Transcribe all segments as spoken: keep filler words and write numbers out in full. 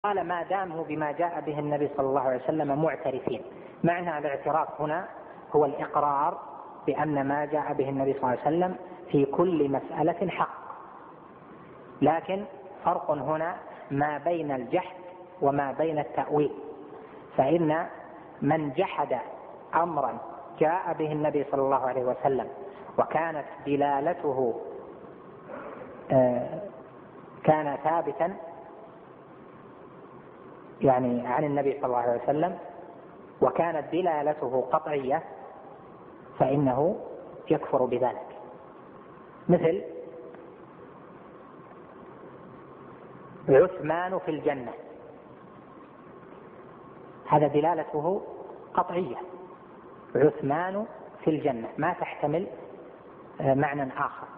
قال ما داموا بما جاء به النبي صلى الله عليه وسلم معترفين. معنى الاعتراف هنا هو الإقرار بأن ما جاء به النبي صلى الله عليه وسلم في كل مسألة حق، لكن فرق هنا ما بين الجحد وما بين التأويل. فإن من جحد أمرا جاء به النبي صلى الله عليه وسلم وكانت دلالته كان ثابتا يعني عن النبي صلى الله عليه وسلم وكانت دلالته قطعية فإنه يكفر بذلك. مثل عثمان في الجنة، هذا دلالته قطعية، عثمان في الجنة ما تحتمل معنى آخر.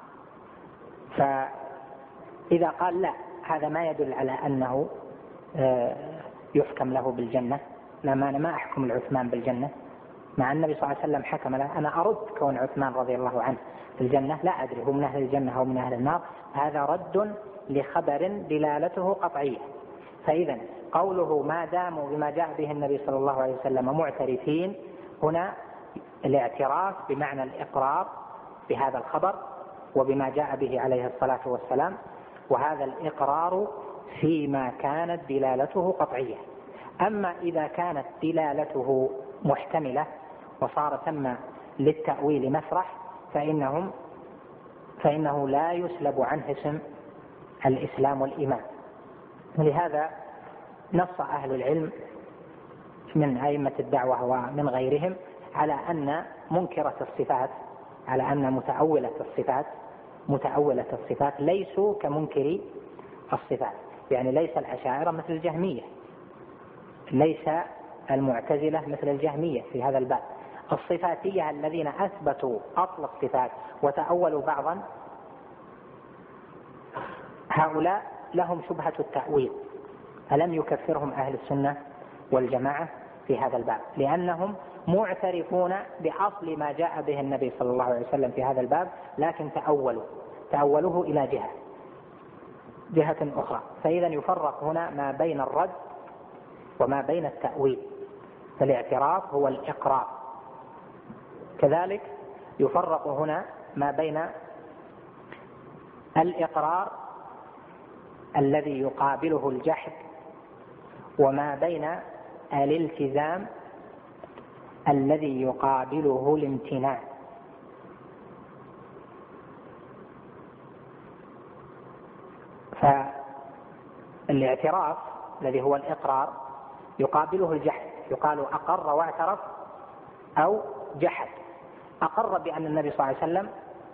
فإذا قال لا هذا ما يدل على أنه يحكم له بالجنة، لما أنا ما أحكم العثمان بالجنة مع النبي صلى الله عليه وسلم حكم له، أنا أرد كون عثمان رضي الله عنه في الجنة، لا أدري هو من أهل الجنة أو من أهل النار، هذا رد لخبر دلالته قطعية. فإذا قوله ما داموا بما جاء به النبي صلى الله عليه وسلم معترفين، هنا الاعتراف بمعنى الإقرار بهذا الخبر وبما جاء به عليه الصلاة والسلام، وهذا الإقرار فيما كانت دلالته قطعية. أما إذا كانت دلالته محتملة وصار ثم للتأويل مسرح فإنهم فإنه لا يسلب عنه اسم الإسلام والإيمان. ولهذا نص أهل العلم من أئمة الدعوة ومن غيرهم على أن منكرة الصفات، على أن متأولة الصفات متأولة الصفات ليسوا كمنكري الصفات، يعني ليس الأشاعرة مثل الجهمية، ليس المعتزلة مثل الجهمية في هذا الباب. الصفاتية الذين أثبتوا أصل الصفات وتأولوا بعضا، هؤلاء لهم شبهة التأويل، ألم يكفرهم أهل السنة والجماعة في هذا الباب، لأنهم معترفون بأصل ما جاء به النبي صلى الله عليه وسلم في هذا الباب، لكن تأولوا تأولوه إلى جهة جهة أخرى. فإذا يفرق هنا ما بين الرد وما بين التأويل، فالاعتراف هو الإقرار. كذلك يفرق هنا ما بين الإقرار الذي يقابله الجحد وما بين الالتزام الذي يقابله الامتناع. فالاعتراف الذي هو الإقرار يقابله الجحد، يقال أقر واعترف أو جحد. أقر بأن النبي صلى الله عليه وسلم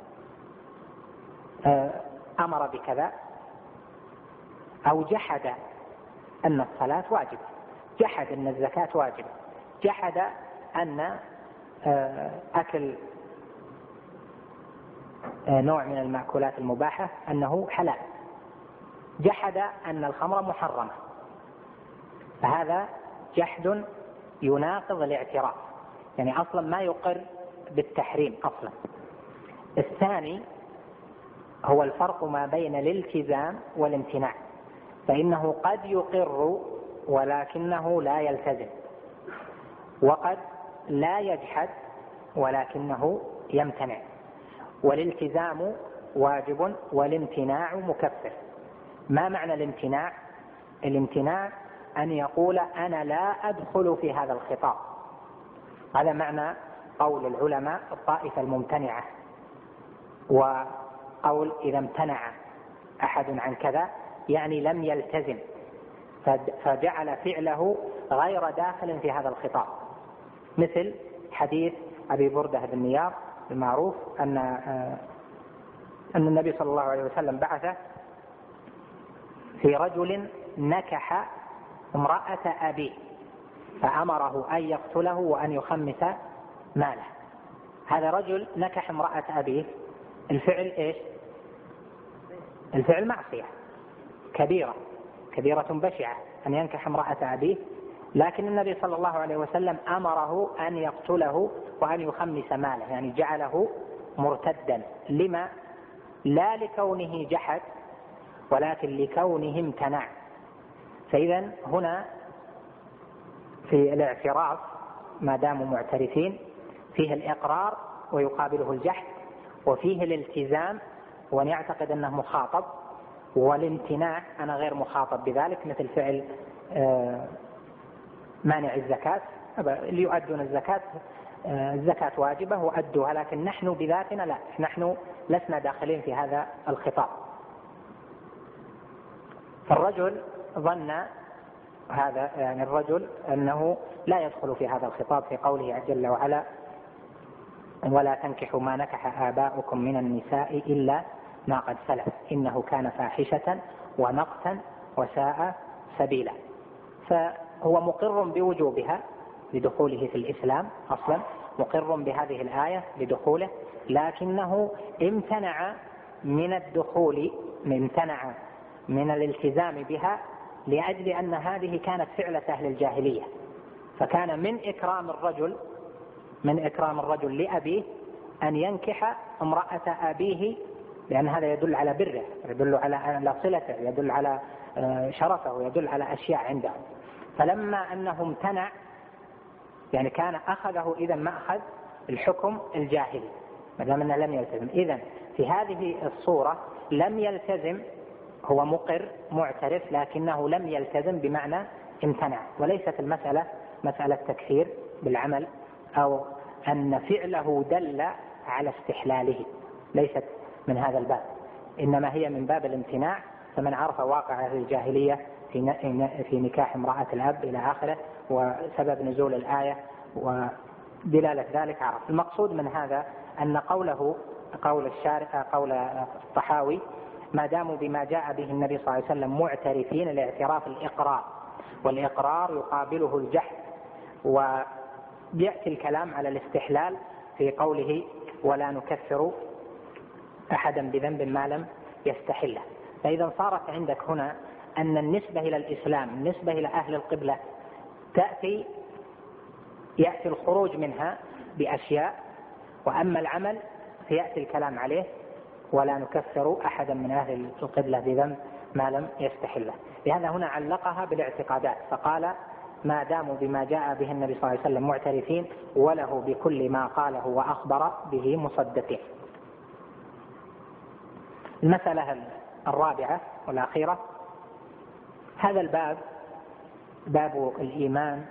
أمر بكذا، أو جحد أن الصلاة واجبة، جحد أن الزكاة واجبة، جحد أن أكل نوع من المأكولات المباحة أنه حلال، جحد أن الخمر محرمة، فهذا جحد يناقض الاعتراف، يعني أصلا ما يقر بالتحريم أصلا. الثاني هو الفرق ما بين الالتزام والامتناع، فإنه قد يقر ولكنه لا يلتزم، وقد لا يجحد ولكنه يمتنع، والالتزام واجب والامتناع مكفر. ما معنى الامتناع؟ الامتناع أن يقول أنا لا أدخل في هذا الخطاب، هذا معنى قول العلماء الطائفة الممتنعة. وقول إذا امتنع أحد عن كذا يعني لم يلتزم، فجعل فعله غير داخل في هذا الخطاب، مثل حديث أبي بردة بن نيار المعروف أن أن النبي صلى الله عليه وسلم بعث في رجل نكح امرأة أبيه فأمره أن يقتله وأن يخمس ماله. هذا رجل نكح امرأة أبيه، الفعل إيش؟ الفعل معصية كبيرة كبيرة بشعة أن ينكح امرأة أبيه، لكن النبي صلى الله عليه وسلم أمره أن يقتله وأن يخمس ماله، يعني جعله مرتدا. لما؟ لا لكونه جحد ولكن لكونه امتنع. فإذا هنا في الاعتراف ما داموا معترفين فيه الإقرار ويقابله الجحد، وفيه الالتزام وأن يعتقد أنه مخاطب، والامتناع أنا غير مخاطب بذلك، مثل فعل مانع الزكاة ليؤدون الزكاة، الزكاة واجبة وأدوها، لكن نحن بذاتنا لا، نحن لسنا داخلين في هذا الخطاب. فالرجل ظن هذا، يعني الرجل أنه لا يدخل في هذا الخطاب في قوله جل وعلا ولا تنكحوا ما نكح آباؤكم من النساء إلا ما قد سلف إنه كان فاحشة ومقتا وساء سبيلا. فهو مقر بوجوبها لدخوله في الإسلام أصلا، مقر بهذه الآية لدخوله، لكنه امتنع من الدخول، امتنع من الالتزام بها لأجل أن هذه كانت فعلة أهل الجاهلية. فكان من إكرام الرجل من إكرام الرجل لأبيه أن ينكح امرأة أبيه، لأن هذا يدل على بره، يدل على صلته، يدل على شرفه، يدل على أشياء عنده. فلما أنه امتنع يعني كان أخذه إذا مأخذ الحكم الجاهلي ما دام أنه لم يلتزم. إذن في هذه الصورة لم يلتزم، هو مقر معترف لكنه لم يلتزم بمعنى امتنع. وليست المسألة مسألة تكفير بالعمل أو أن فعله دل على استحلاله، ليست من هذا الباب، إنما هي من باب الامتناع. فمن عرف واقع أهل الجاهلية في نكاح امرأة الأب إلى آخره وسبب نزول الآية ودلالة ذلك عرف. المقصود من هذا أن قوله قول الشارع قول الطحاوي ما داموا بما جاء به النبي صلى الله عليه وسلم معترفين، الاعتراف الإقرار، والإقرار يقابله الجحد. ويأتي الكلام على الاستحلال في قوله ولا نكفر أحدا بذنب ما لم يستحله. فإذا صارت عندك هنا أن النسبة إلى الإسلام، النسبة إلى أهل القبلة تأتي يأتي الخروج منها بأشياء، وأما العمل فيأتي الكلام عليه ولا نكفر أحدا من أهل القبلة بذنب ما لم يستحله. لهذا هنا علقها بالاعتقادات، فقال ما داموا بما جاء به النبي صلى الله عليه وسلم معترفين وله بكل ما قاله وأخبر به مصدقين. المسألة الرابعة والأخيرة، هذا الباب باب الإيمان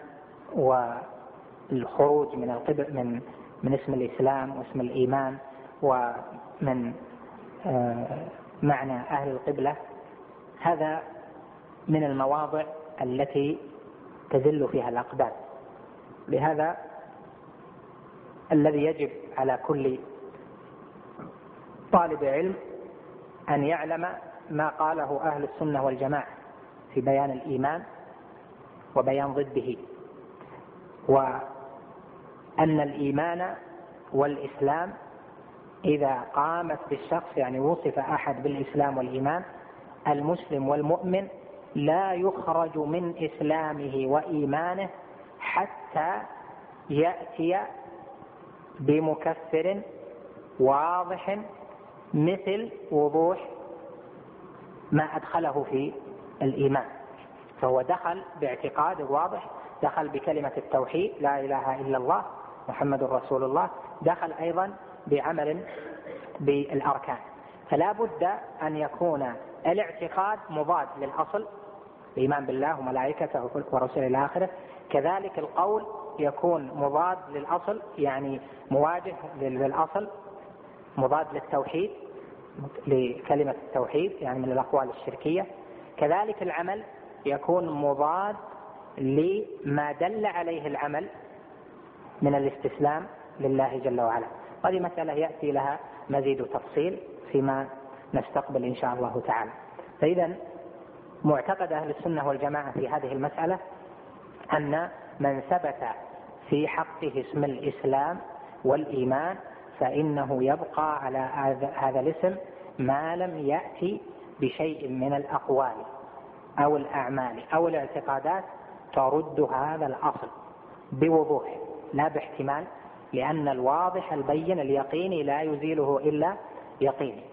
والخروج من القبل من من اسم الإسلام واسم الإيمان ومن معنى أهل القبلة. هذا من المواضع التي تزل فيها الأقدام. لهذا الذي يجب على كل طالب علم أن يعلم ما قاله أهل السنة والجماعة في بيان الإيمان وبيان ضده، وأن الإيمان والإسلام إذا قامت بالشخص، يعني وصف أحد بالإسلام والإيمان، المسلم والمؤمن لا يخرج من إسلامه وإيمانه حتى يأتي بمكفر واضح مثل وضوح ما أدخله في الإيمان. فهو دخل باعتقاد واضح، دخل بكلمة التوحيد لا إله إلا الله محمد رسول الله، دخل أيضا بعمل بالأركان. فلا بد أن يكون الاعتقاد مضاد للأصل، الإيمان بالله وملائكته ورسله إلى آخره. كذلك القول يكون مضاد للأصل، يعني مواجه للأصل، مضاد للتوحيد لكلمة التوحيد يعني من الأقوال الشركية. كذلك العمل يكون مضاد لما دل عليه العمل من الاستسلام لله جل وعلا. هذه مسألة يأتي لها مزيد تفصيل فيما نستقبل إن شاء الله تعالى. فإذا معتقد أهل السنة والجماعة في هذه المسألة أن من ثبت في حقه اسم الإسلام والإيمان فإنه يبقى على هذا الاسم ما لم يأتي بشيء من الأقوال أو الأعمال أو الاعتقادات ترد هذا الأصل بوضوح لا باحتمال، لأن الواضح البين اليقيني لا يزيله إلا يقيني.